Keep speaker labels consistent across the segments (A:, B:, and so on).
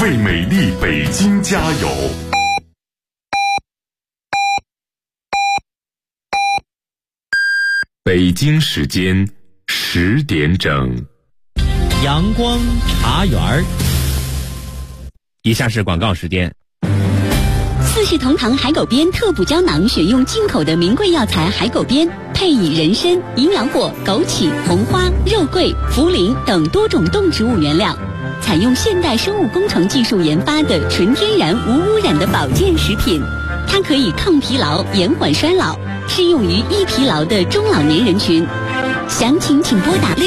A: 为美丽北京加油！北京时间10点整，
B: 阳光茶园。以下是广告时间。
C: 四世同堂海狗鞭特补胶囊，选用进口的名贵药材海狗鞭，配以人参、营养果、枸杞、红花、肉桂、茯苓等多种动植物原料，采用现代生物工程技术研发的纯天然无污染的保健食品。它可以抗疲劳、延缓衰老，适用于易疲劳的中老年人群。详情请拨打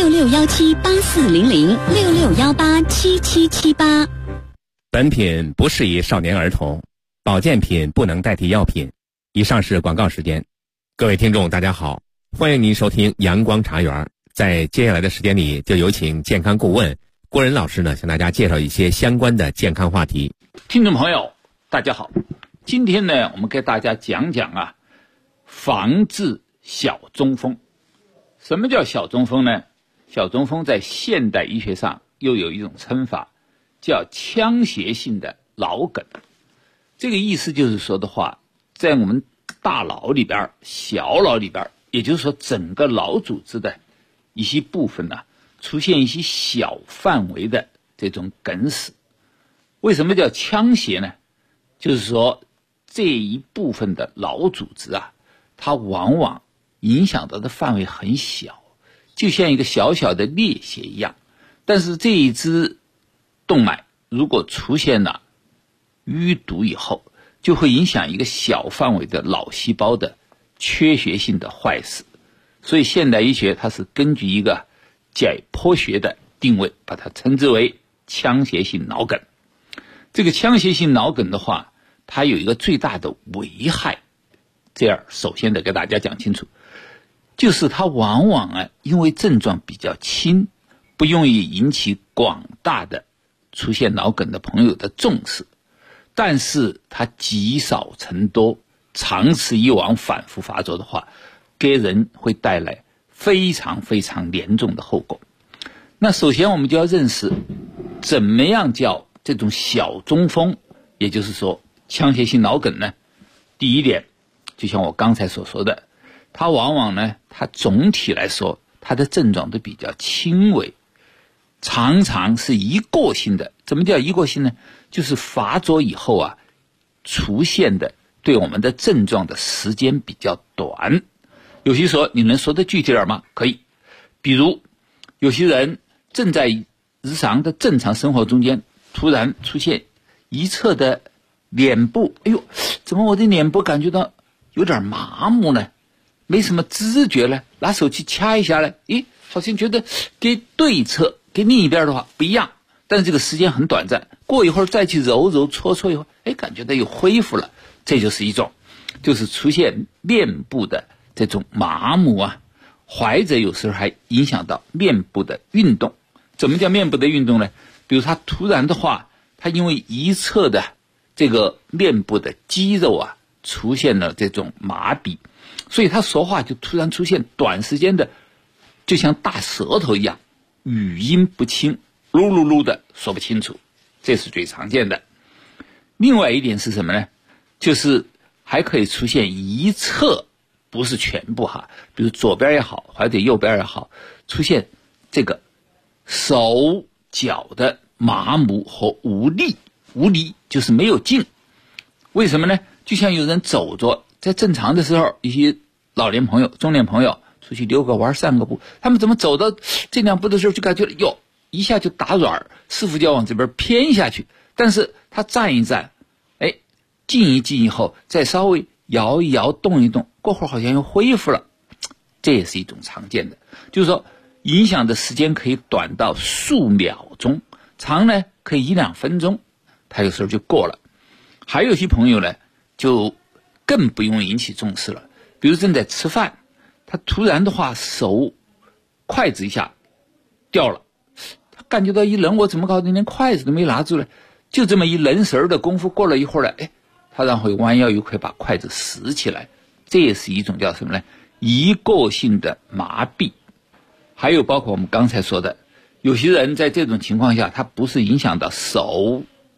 C: 6617840066187778。
B: 本品不适宜少年儿童，保健品不能代替药品。以上是广告时间。各位听众大家好，欢迎您收听阳光茶园。在接下来的时间里，就有请健康顾问郭仁老师呢，向大家介绍一些相关的健康话题。
D: 听众朋友大家好，今天呢我们给大家讲讲防治小中风。什么叫小中风呢？小中风在现代医学上又有一种称法，叫腔隙性的脑梗。这个意思就是说的话，在我们大脑里边、小脑里边，也就是说整个脑组织的一些部分出现一些小范围的这种梗死。为什么叫腔隙呢？就是说这一部分的脑组织它往往影响到的范围很小，就像一个小小的裂隙一样。但是这一支动脉如果出现了淤堵以后，就会影响一个小范围的脑细胞的缺血性的坏死。所以现代医学它是根据一个解剖学的定位，把它称之为腔隙性脑梗。这个腔隙性脑梗的话，它有一个最大的危害，这样首先得给大家讲清楚，就是它往往因为症状比较轻，不容易引起广大的出现脑梗的朋友的重视，但是它积少成多，长此以往反复发作的话，给人会带来非常非常严重的后果。那首先我们就要认识怎么样叫这种小中风，也就是说腔隙性脑梗呢？第一点，就像我刚才所说的，它往往它总体来说它的症状都比较轻微，常常是一过性的。怎么叫一过性呢？就是发作以后出现的对我们的症状的时间比较短。有些说你能说得具体点吗？可以。比如有些人正在日常的正常生活中间，突然出现一侧的脸部，哎呦，怎么我的脸部感觉到有点麻木呢？没什么知觉呢？拿手去掐一下呢，好像觉得跟对侧跟另一边的话不一样，但是这个时间很短暂，过一会儿再去揉揉搓搓以后，感觉到又恢复了。这就是一种，就是出现面部的这种麻木或者有时候还影响到面部的运动。怎么叫面部的运动呢？比如他突然的话，他因为一侧的这个面部的肌肉出现了这种麻痹，所以他说话就突然出现短时间的就像大舌头一样，语音不清，噜噜噜的说不清楚，这是最常见的。另外一点是什么呢？就是还可以出现一侧，不是全部比如左边也好或者右边也好，出现这个手脚的麻木和无力。无力就是没有劲。为什么呢？就像有人走着，在正常的时候，一些老年朋友、中年朋友出去溜个弯、散个步，他们怎么走到这两步的时候就感觉一下就打软，似乎就要往这边偏下去。但是他站一站，静一静以后，再稍微摇一摇、动一动，过会儿好像又恢复了。这也是一种常见的，就是说影响的时间可以短到数秒钟，长呢可以1-2分钟，他有时候就过了。还有些朋友呢就更不用引起重视了，比如正在吃饭，他突然的话手筷子一下掉了，他感觉到一愣，我怎么搞的连筷子都没拿住了，就这么一愣神的功夫，过了一会儿他然后弯腰又可以把筷子拾起来。这也是一种叫什么呢？一过性的麻痹。还有包括我们刚才说的，有些人在这种情况下，他不是影响到手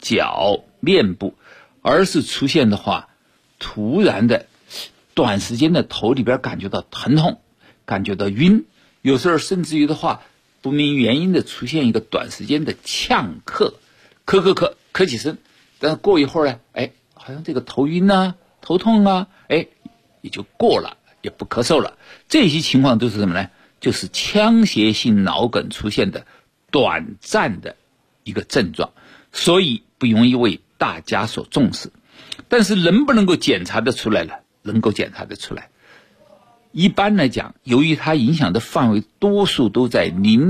D: 脚、面部，而是出现的话，突然的短时间的头里边感觉到疼痛，感觉到晕，有时候甚至于的话不明原因的出现一个短时间的呛咳起身，但是过一会儿呢，好像这个头晕啊、头痛啊，也就过了，也不咳嗽了。这些情况都是什么呢？就是腔隙性脑梗出现的短暂的一个症状，所以不容易为大家所重视。但是能不能够检查得出来呢？能够检查得出来。一般来讲，由于它影响的范围多数都在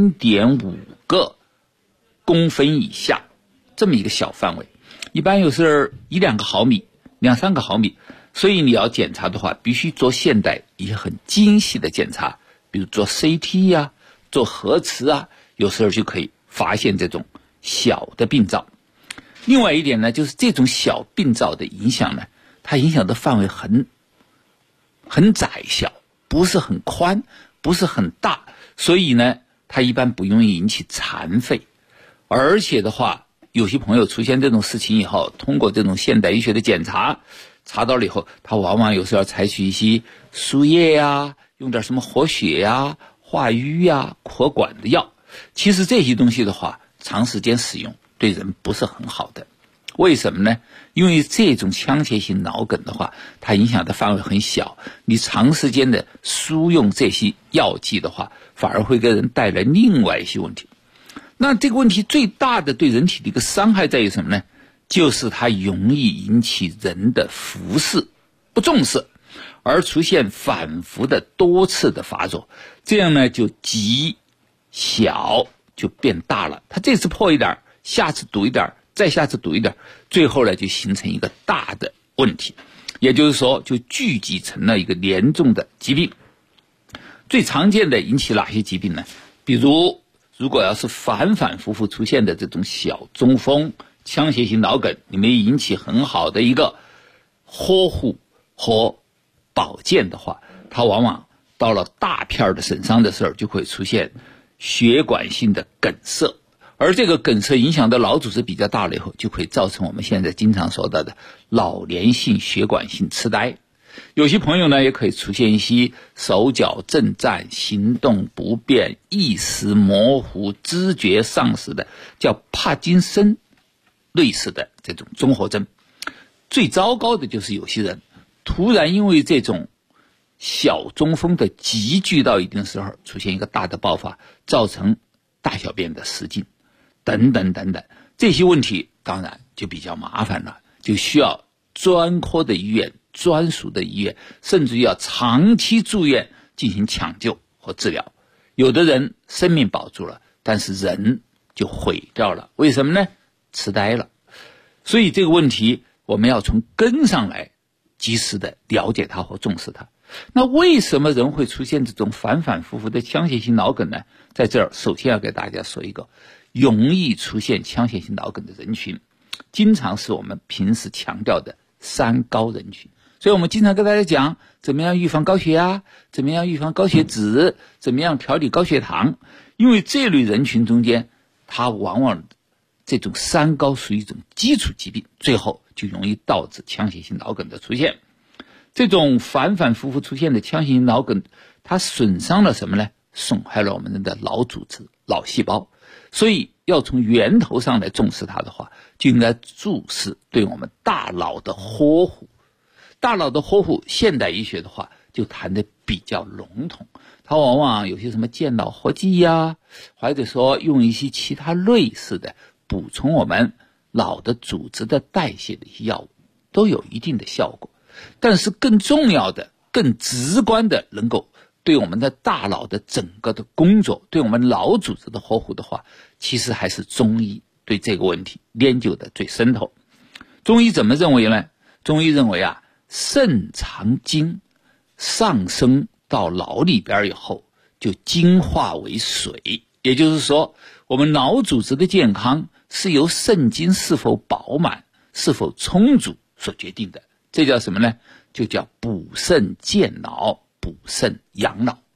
D: 0.5 个公分以下这么一个小范围，一般有时1-2个毫米、2-3个毫米，所以你要检查的话必须做现代一些很精细的检查，比如做 CT 啊、做核磁啊，有时候就可以发现这种小的病灶。另外一点呢，就是这种小病灶的影响呢，它影响的范围很窄小，不是很宽，不是很大，所以呢它一般不容易引起残废。而且的话，有些朋友出现这种事情以后，通过这种现代医学的检查，查到了以后，他往往有时候要采取一些输液啊，用点什么活血啊、化瘀啊、扩管的药。其实这些东西的话，长时间使用对人不是很好的。为什么呢？因为这种腔隙性脑梗的话，它影响的范围很小，你长时间的输用这些药剂的话，反而会给人带来另外一些问题。那这个问题最大的对人体的一个伤害在于什么呢？就是它容易引起人的忽视、不重视，而出现反复的多次的发作，这样呢就极小就变大了。它这次破一点，下次堵一点，再下次堵一点，最后呢就形成一个大的问题，也就是说就聚集成了一个严重的疾病。最常见的引起哪些疾病呢？比如果要是反反复复出现的这种小中风、腔隙性脑梗，你没引起很好的一个呵护和保健的话，它往往到了大片的损伤的时候，就会出现血管性的梗塞，而这个梗塞影响的脑组织比较大了以后，就会造成我们现在经常说到的老年性血管性痴呆。有些朋友呢，也可以出现一些手脚震颤、行动不便、意识模糊、知觉丧失的，叫帕金森类似的这种综合征。最糟糕的就是有些人突然因为这种小中风的急剧到一定时候，出现一个大的爆发，造成大小便的失禁等等等等，这些问题当然就比较麻烦了，就需要专科的医院、专属的医院，甚至要长期住院进行抢救和治疗。有的人生命保住了，但是人就毁掉了。为什么呢？痴呆了。所以这个问题我们要从根上来及时的了解它和重视它。那为什么人会出现这种反反复复的腔隙性脑梗呢？在这儿首先要给大家说一个容易出现腔隙性脑梗的人群，经常是我们平时强调的3高人群。所以我们经常跟大家讲怎么样预防高血压，怎么样预防高血脂，怎么样调理高血糖。因为这类人群中间，它往往这种3高属于一种基础疾病，最后就容易导致腔隙性脑梗的出现。这种反反复复出现的腔隙性脑梗，它损伤了什么呢？损害了我们的脑组织、脑细胞。所以要从源头上来重视它的话，就应该注视对我们大脑的呵护。大脑的呵护，现代医学的话就谈得比较笼统，它往往有些什么健脑活剂呀，或者说用一些其他类似的补充我们脑的组织的代谢的一些药物，都有一定的效果。但是更重要的、更直观的，能够对我们的大脑的整个的工作，对我们脑组织的呵护的话，其实还是中医对这个问题研究的最深头。中医怎么认为呢？中医认为啊，肾藏精，上升到脑里边以后，就精化为水。也就是说，我们脑组织的健康是由肾精是否饱满、是否充足所决定的。这叫什么呢？就叫补肾健脑、补肾养脑。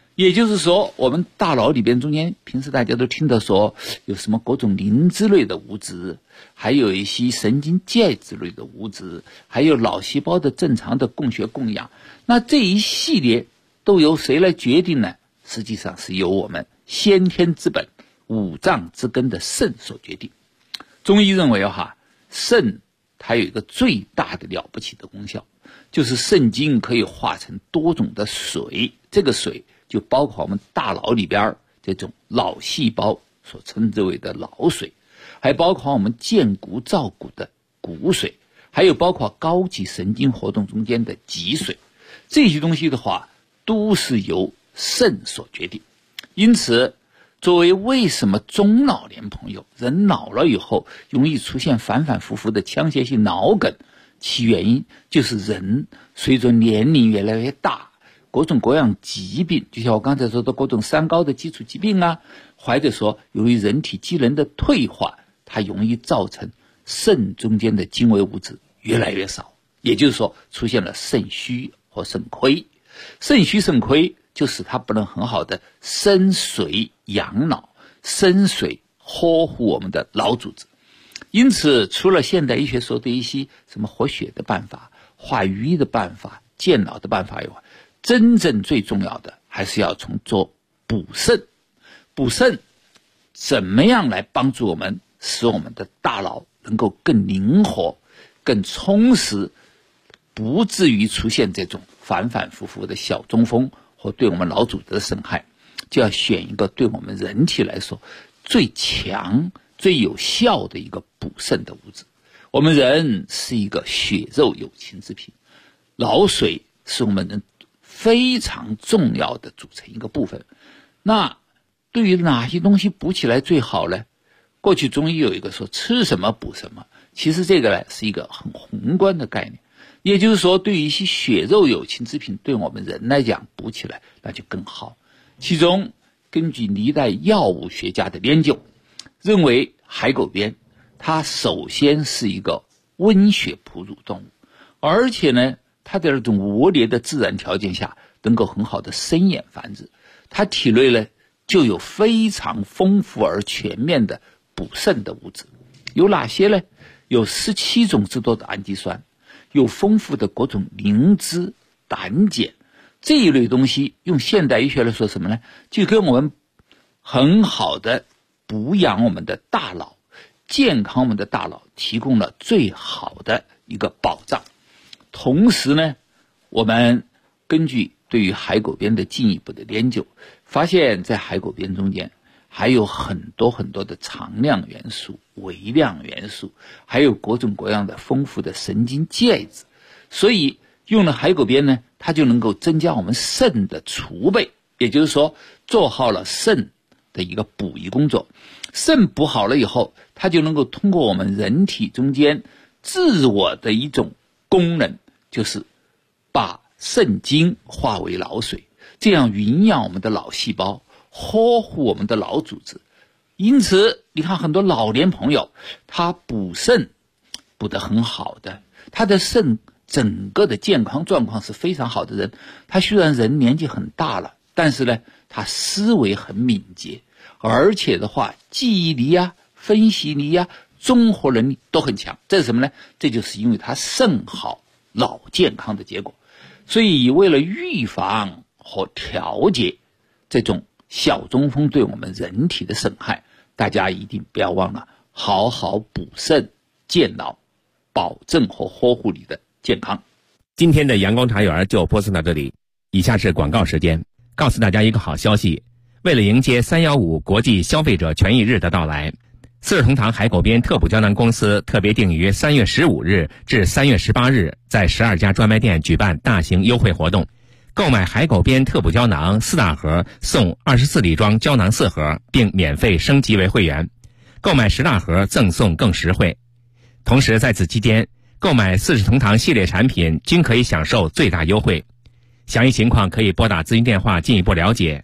D: 也就是说，我们大脑里边中间，平时大家都听到说有什么各种磷脂类的物质，还有一些神经介质类的物质，还有脑细胞的正常的供血供氧。那这一系列都由谁来决定呢？实际上是由我们先天之本、五脏之根的肾所决定。中医认为肾它有一个最大的了不起的功效，就是肾精可以化成多种的水，这个水就包括我们大脑里边这种脑细胞所称之为的脑水，还包括我们健骨造骨的骨水，还有包括高级神经活动中间的脊水。这些东西的话都是由肾所决定。因此作为为什么中老年朋友人老了以后容易出现反反复复的腔隙性脑梗，其原因就是人随着年龄越来越大，各种各样疾病，就像我刚才说的各种三高的基础疾病啊，或者说由于人体机能的退化，它容易造成肾中间的精微物质越来越少，也就是说出现了肾虚或肾亏。肾虚肾亏就使它不能很好的生水养脑，生水呵护我们的脑组织。因此除了现代医学说的一些什么活血的办法、化瘀的办法、健脑的办法以外，真正最重要的还是要从做补肾。补肾怎么样来帮助我们使我们的大脑能够更灵活、更充实，不至于出现这种反反复复的小中风或对我们脑组织的损害，就要选一个对我们人体来说最强最有效的一个补肾的物质。我们人是一个血肉有情之品，脑水是我们人非常重要的组成一个部分。那对于哪些东西补起来最好呢？过去中医有一个说吃什么补什么，其实这个呢是一个很宏观的概念。也就是说，对于一些血肉有情之品，对我们人来讲补起来那就更好。其中根据历代药物学家的研究，认为海狗鞭它首先是一个温血哺乳动物，而且呢它在这种恶劣的自然条件下能够很好的生衍繁殖，它体内呢就有非常丰富而全面的补肾的物质。有哪些呢？有17种之多的氨基酸，有丰富的各种磷脂、胆碱，这一类东西用现代医学来说什么呢？就给我们很好的补养我们的大脑，健康我们的大脑提供了最好的一个保障。同时呢，我们根据对于海狗鞭的进一步的研究，发现在海狗鞭中间还有很多很多的常量元素、微量元素，还有各种各样的丰富的神经介质。所以用了海狗鞭呢，它就能够增加我们肾的储备，也就是说做好了肾的一个补益工作。肾补好了以后，它就能够通过我们人体中间自我的一种功能，就是把肾精化为脑水，这样营养我们的脑细胞，呵护我们的脑组织。因此你看很多老年朋友他补肾补得很好的，他的肾整个的健康状况是非常好的人，他虽然人年纪很大了，但是呢他思维很敏捷，而且的话记忆力啊、分析力啊、综合能力都很强。这是什么呢？这就是因为他肾好脑健康的结果。所以为了预防和调节这种小中风对我们人体的损害，大家一定不要忘了好好补肾健脑，保证和呵护你的健康。
B: 今天的阳光茶园就播送到这里，以下是广告时间。告诉大家一个好消息，为了迎接315国际消费者权益日的到来，四世同堂海狗鞭特补胶囊公司特别定于3月15日至3月18日在12家专卖店举办大型优惠活动。购买海狗鞭特补胶囊4大盒送24粒装胶囊4盒，并免费升级为会员；购买10大盒赠送更实惠。同时在此期间，购买四世同堂系列产品均可以享受最大优惠。详细情况可以拨打咨询电话进一步了解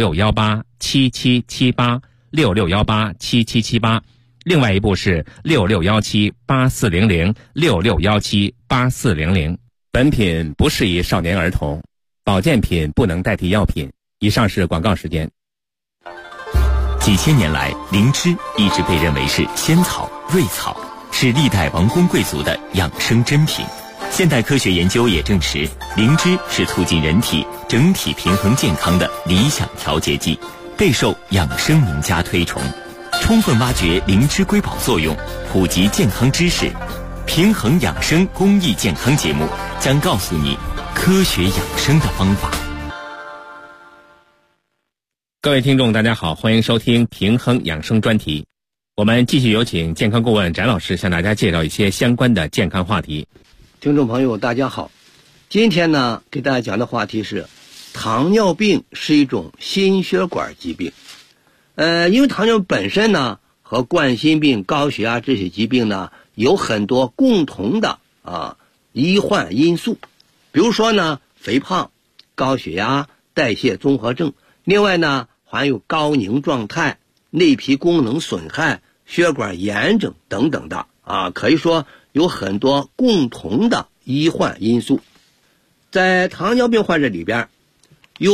B: ，66187778 66187778，另外一部是66178400 66178400。本品不适宜少年儿童，保健品不能代替药品， 以上是广告时间。
E: 几千年来，灵芝一直被认为是仙草、瑞草，是历代王公贵族的养生珍品。现代科学研究也证实，灵芝是促进人体整体平衡健康的理想调节剂，备受养生名家推崇。充分挖掘灵芝瑰宝作用，普及健康知识，平衡养生公益健康节目将告诉你科学养生的方法。
B: 各位听众大家好，欢迎收听平衡养生专题。我们继续有请健康顾问翟老师向大家介绍一些相关的健康话题。
F: 听众朋友大家好，今天呢给大家讲的话题是糖尿病是一种心血管疾病。因为糖尿病本身呢和冠心病、高血压这些疾病呢有很多共同的医患因素，比如说呢肥胖、高血压、代谢综合症，另外呢还有高凝状态、内皮功能损害、血管炎症等等的可以说有很多共同的医患因素。在糖尿病患者里边，有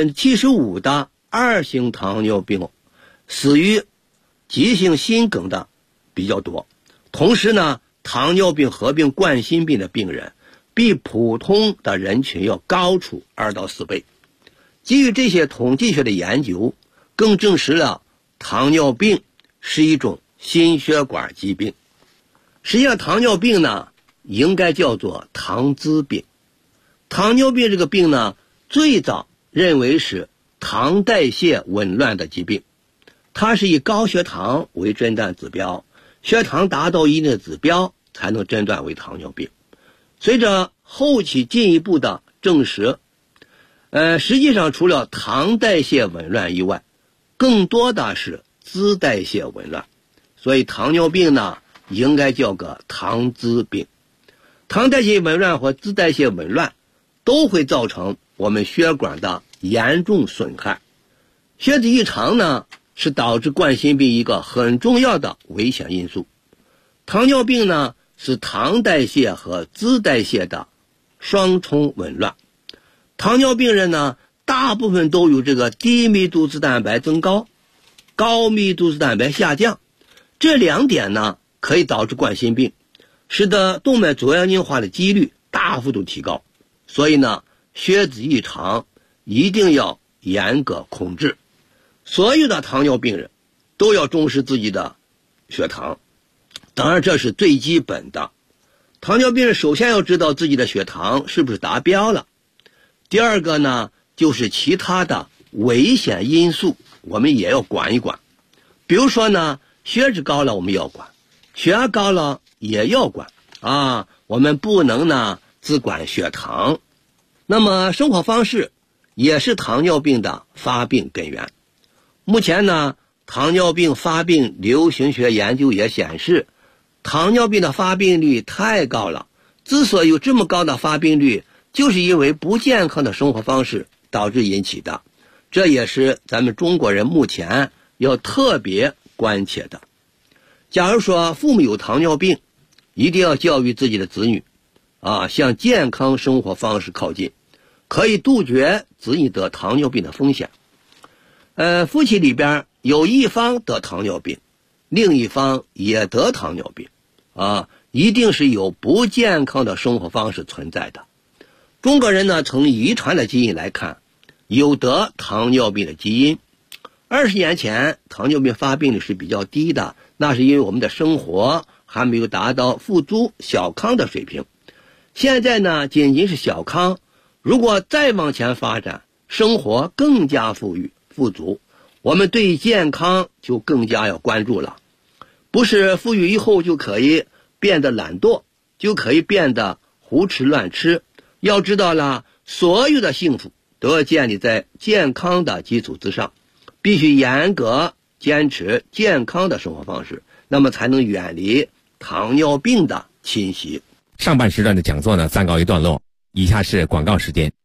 F: 75% 的2型糖尿病死于急性心梗的比较多。同时呢，糖尿病合并冠心病的病人比普通的人群要高出2到4倍。基于这些统计学的研究，更证实了糖尿病是一种心血管疾病。实际上糖尿病呢应该叫做糖滋病。糖尿病这个病呢最早认为是糖代谢紊乱的疾病，它是以高血糖为诊断指标，血糖达到一定的指标才能诊断为糖尿病。随着后期进一步的证实，实际上除了糖代谢紊乱以外，更多的是脂代谢紊乱，所以糖尿病呢应该叫个糖滋病。糖代谢紊乱和脂代谢紊乱都会造成我们血管的严重损害。血脂异常呢是导致冠心病一个很重要的危险因素。糖尿病呢是糖代谢和脂代谢的双重紊乱。糖尿病人呢大部分都有这个低密度脂蛋白增高、高密度脂蛋白下降，这2点呢可以导致冠心病，使得动脉粥样硬化的几率大幅度提高。所以呢血脂异常一定要严格控制。所有的糖尿病人都要重视自己的血糖，当然这是最基本的。糖尿病人首先要知道自己的血糖是不是达标了。第二个呢就是其他的危险因素我们也要管一管。比如说呢血脂高了我们要管，血压高了也要管我们不能呢只管血糖。那么生活方式也是糖尿病的发病根源。目前呢糖尿病发病流行学研究也显示，糖尿病的发病率太高了。之所以有这么高的发病率，就是因为不健康的生活方式导致引起的，这也是咱们中国人目前要特别关切的。假如说父母有糖尿病，一定要教育自己的子女向健康生活方式靠近，可以杜绝子女得糖尿病的风险。夫妻里边有一方得糖尿病，另一方也得糖尿病一定是有不健康的生活方式存在的。中国人呢从遗传的基因来看，有得糖尿病的基因。20年前糖尿病发病率是比较低的，那是因为我们的生活还没有达到富足小康的水平。现在呢仅仅是小康，如果再往前发展，生活更加富裕富足，我们对健康就更加要关注了。不是富裕以后就可以变得懒惰，就可以变得胡吃乱吃。要知道了，所有的幸福都要建立在健康的基础之上，必须严格坚持健康的生活方式，那么才能远离糖尿病的侵袭。
B: 上半时段的讲座呢暂告一段落，以下是广告时间。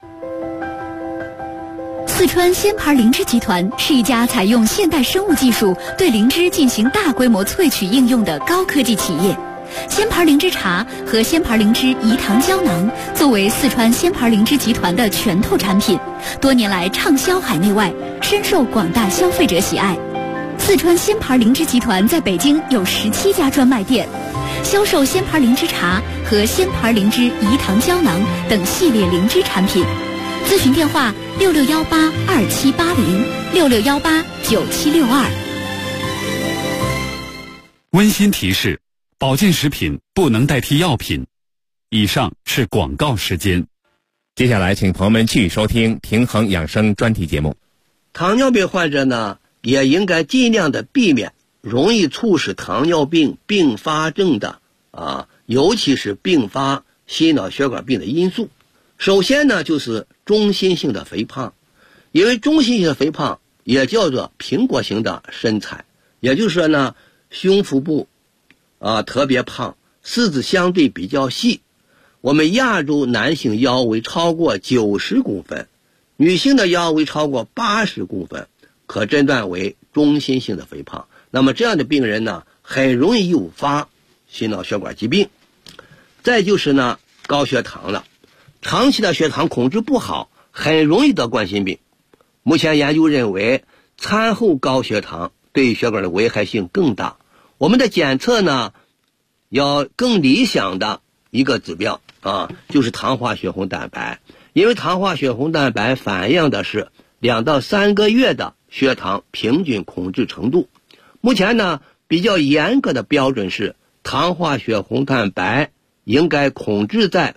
C: 四川仙牌灵芝集团是一家采用现代生物技术对灵芝进行大规模萃取应用的高科技企业。
G: 仙牌灵芝茶和仙牌灵芝饴糖胶囊作为四川仙牌灵芝集团的拳头产品，多年来畅销海内外，深受广大消费者喜爱。四川仙牌灵芝集团在北京有17家专卖店，销售仙牌灵芝茶和仙牌灵芝饴糖胶囊等系列灵芝产品。咨询电话6618278066189762。
A: 温馨提示：保健食品不能代替药品。以上是广告时间。
B: 接下来，请朋友们继续收听平衡养生专题节目。
F: 糖尿病患者呢，也应该尽量的避免容易促使糖尿病并发症的尤其是并发心脑血管病的因素。首先呢，就是中心性的肥胖，因为中心性的肥胖也叫做苹果型的身材，也就是说呢，胸腹部特别胖，四肢相对比较细。我们亚洲男性腰围超过90公分，女性的腰围超过80公分，可诊断为中心性的肥胖。那么这样的病人呢，很容易诱发心脑血管疾病。再就是呢，高血糖了，长期的血糖控制不好，很容易得冠心病。目前研究认为，餐后高血糖对血管的危害性更大。我们的检测呢，要更理想的一个指标就是糖化血红蛋白，因为糖化血红蛋白反映的是2到3个月的血糖平均控制程度。目前呢，比较严格的标准是糖化血红蛋白应该控制在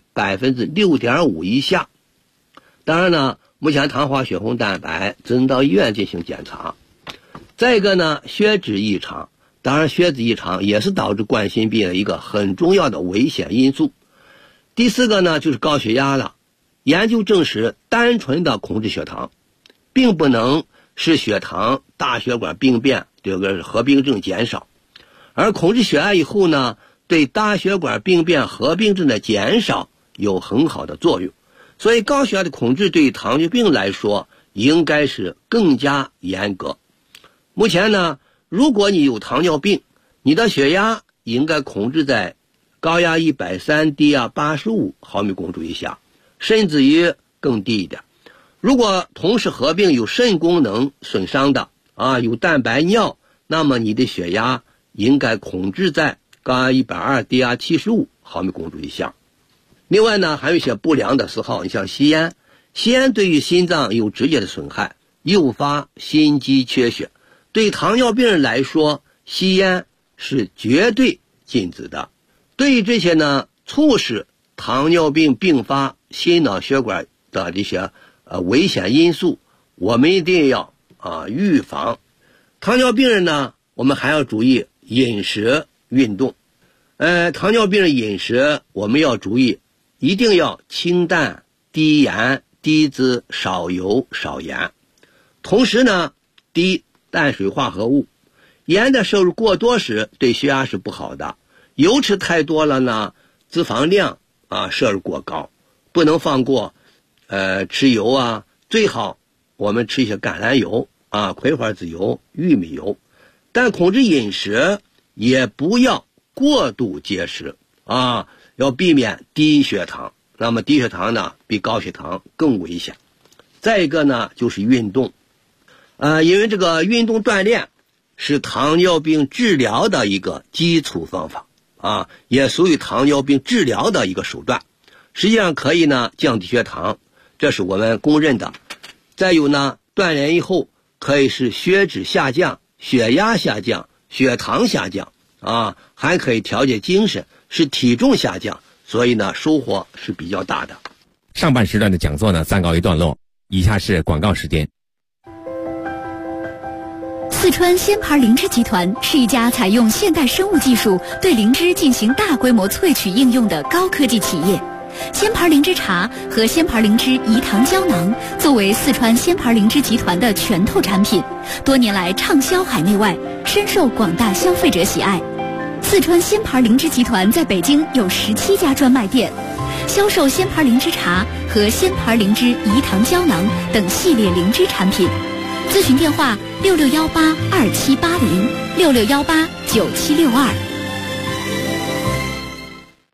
F: 6.5% 以下。当然呢，目前糖化血红蛋白只能到医院进行检查。再一个呢，血脂异常，当然血脂异常也是导致冠心病的一个很重要的危险因素。第4个呢，就是高血压了。研究证实，单纯的控制血糖并不能使血糖大血管病变这个合并症减少，而控制血压以后呢，对大血管病变合并症的减少有很好的作用。所以高血压的控制对于糖尿病来说应该是更加严格。目前呢，如果你有糖尿病，你的血压应该控制在高压130，低压85毫米汞柱以下，甚至于更低一点。如果同时合并有肾功能损伤的有蛋白尿，那么你的血压应该控制在高压120，低压75毫米汞柱以下。另外呢，还有一些不良的嗜好，你像吸烟，吸烟对于心脏有直接的损害，诱发心肌缺血。对糖尿病人来说，吸烟是绝对禁止的。对于这些呢，促使糖尿病并发心脑血管的这些危险因素，我们一定要预防。糖尿病人呢，我们还要注意饮食运动。糖尿病人饮食我们要注意，一定要清淡、低盐、低脂、少油、少盐。同时呢，低碳水化合物，盐的摄入过多时对血压是不好的。油吃太多了呢，脂肪量摄入过高，不能放过吃油最好我们吃一些橄榄油葵花籽油、玉米油。但控制饮食也不要过度节食要避免低血糖。那么低血糖呢，比高血糖更危险。再一个呢，就是运动。因为这个运动锻炼是糖尿病治疗的一个基础方法也属于糖尿病治疗的一个手段，实际上可以呢降低血糖，这是我们公认的。再有呢，锻炼以后可以使血脂下降、血压下降、血糖下降还可以调节精神，使体重下降，所以呢收获是比较大的。
B: 上半时段的讲座呢暂告一段落，以下是广告时间。
G: 四川仙牌灵芝集团是一家采用现代生物技术对灵芝进行大规模萃取应用的高科技企业。仙牌灵芝茶和仙牌灵芝饴糖胶囊作为四川仙牌灵芝集团的拳头产品，多年来畅销海内外，深受广大消费者喜爱。四川仙牌灵芝集团在北京有17家专卖店，销售仙牌灵芝茶和仙牌灵芝饴糖胶囊等系列灵芝产品。咨询电话6618278066189762。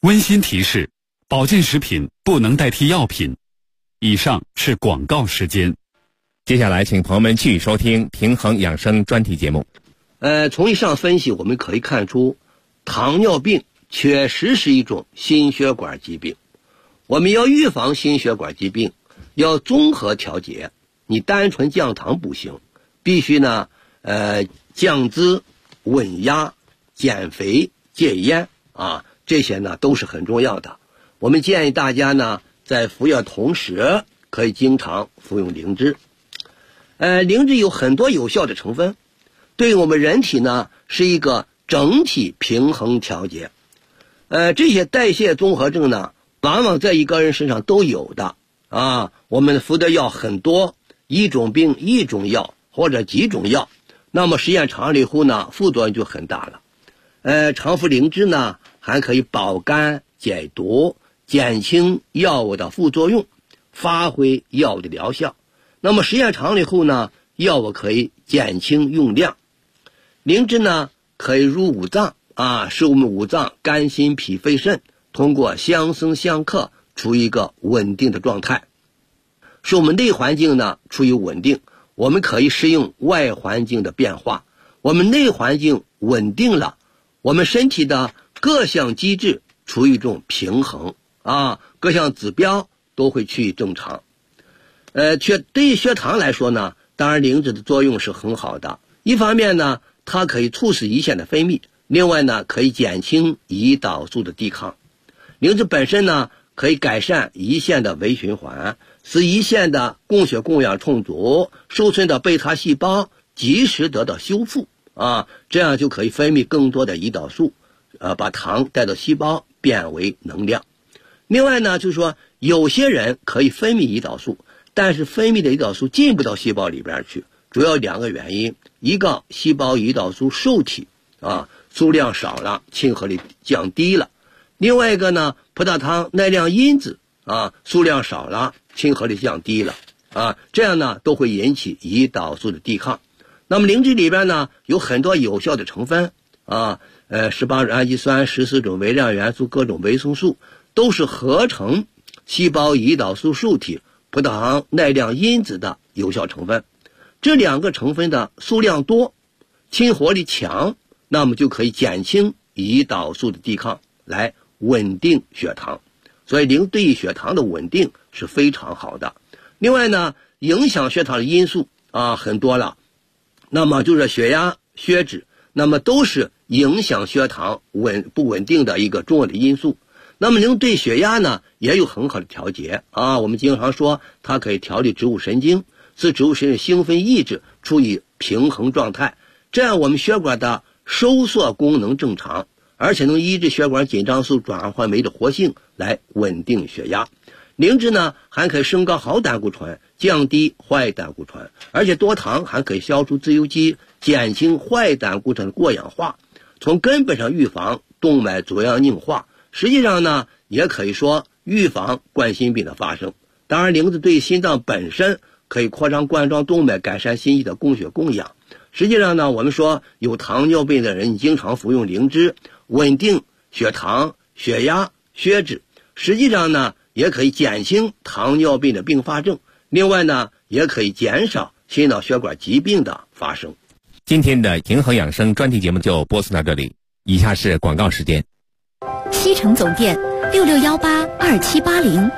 A: 温馨提示：保健食品不能代替药品。以上是广告时间。
B: 接下来，请朋友们继续收听平衡养生专题节目。
F: 从以上分析，我们可以看出，糖尿病确实是一种心血管疾病。我们要预防心血管疾病，要综合调节。你单纯降糖不行，必须呢，降脂、稳压、减肥、戒烟啊，这些呢都是很重要的。我们建议大家呢，在服药同时，可以经常服用灵芝。灵芝有很多有效的成分，对我们人体呢是一个整体平衡调节。这些代谢综合症呢，往往在一个人身上都有的啊。我们服的药很多，一种病一种药或者几种药，那么时间长了以后呢，副作用就很大了。常服灵芝呢，还可以保肝解毒，减轻药物的副作用，发挥药物的疗效。那么时间长了以后呢，药物可以减轻用量。灵芝呢，可以入五脏啊，使我们五脏肝心脾肺肾通过相生相克，处于一个稳定的状态，使我们内环境呢处于稳定。我们可以适应外环境的变化，我们内环境稳定了，我们身体的各项机制处于一种平衡啊，各项指标都会趋于正常。对于血糖来说呢，当然灵芝的作用是很好的。一方面呢，它可以促使胰腺的分泌，另外呢，可以减轻胰岛素的抵抗。灵芝本身呢，可以改善胰腺的微循环，使胰腺的供血供氧充足，受损的贝塔细胞及时得到修复啊，这样就可以分泌更多的胰岛素，把糖带到细胞变为能量。另外呢，就是说有些人可以分泌胰岛素，但是分泌的胰岛素进不到细胞里边去，主要两个原因：一个细胞胰岛素受体啊数量少了，亲和力降低了；另外一个呢，葡萄糖耐量因子啊数量少了，亲和力降低了啊，这样呢都会引起胰岛素的抵抗。那么灵芝里边呢有很多有效的成分啊，18种氨基酸、14种微量元素、各种维生素，都是合成细胞胰岛素受体葡萄糖耐量因子的有效成分。这两个成分的数量多，亲活力强，那么就可以减轻胰岛素的抵抗，来稳定血糖。所以灵对于血糖的稳定是非常好的。另外呢，影响血糖的因素啊很多了，那么就是血压、血脂，那么都是影响血糖不稳定的一个重要的因素。那么灵对血压呢也有很好的调节啊，我们经常说它可以调理植物神经，使植物神经兴奋抑制处于平衡状态，这样我们血管的收缩功能正常，而且能抑制血管紧张素转换酶的活性，来稳定血压。灵芝呢还可以升高好胆固醇，降低坏胆固醇，而且多糖还可以消除自由基，减轻坏胆固醇的过氧化，从根本上预防动脉粥样硬化。实际上呢，也可以说预防冠心病的发生。当然，灵芝对心脏本身可以扩张冠状动脉，改善心肌的供血供氧。实际上呢，我们说有糖尿病的人，你经常服用灵芝，稳定血糖、血压、血脂。实际上呢，也可以减轻糖尿病的并发症。另外呢，也可以减少心脑血管疾病的发生。
B: 今天的平衡养生专题节目就播送到这里，以下是广告时间。
G: 西城总店66182780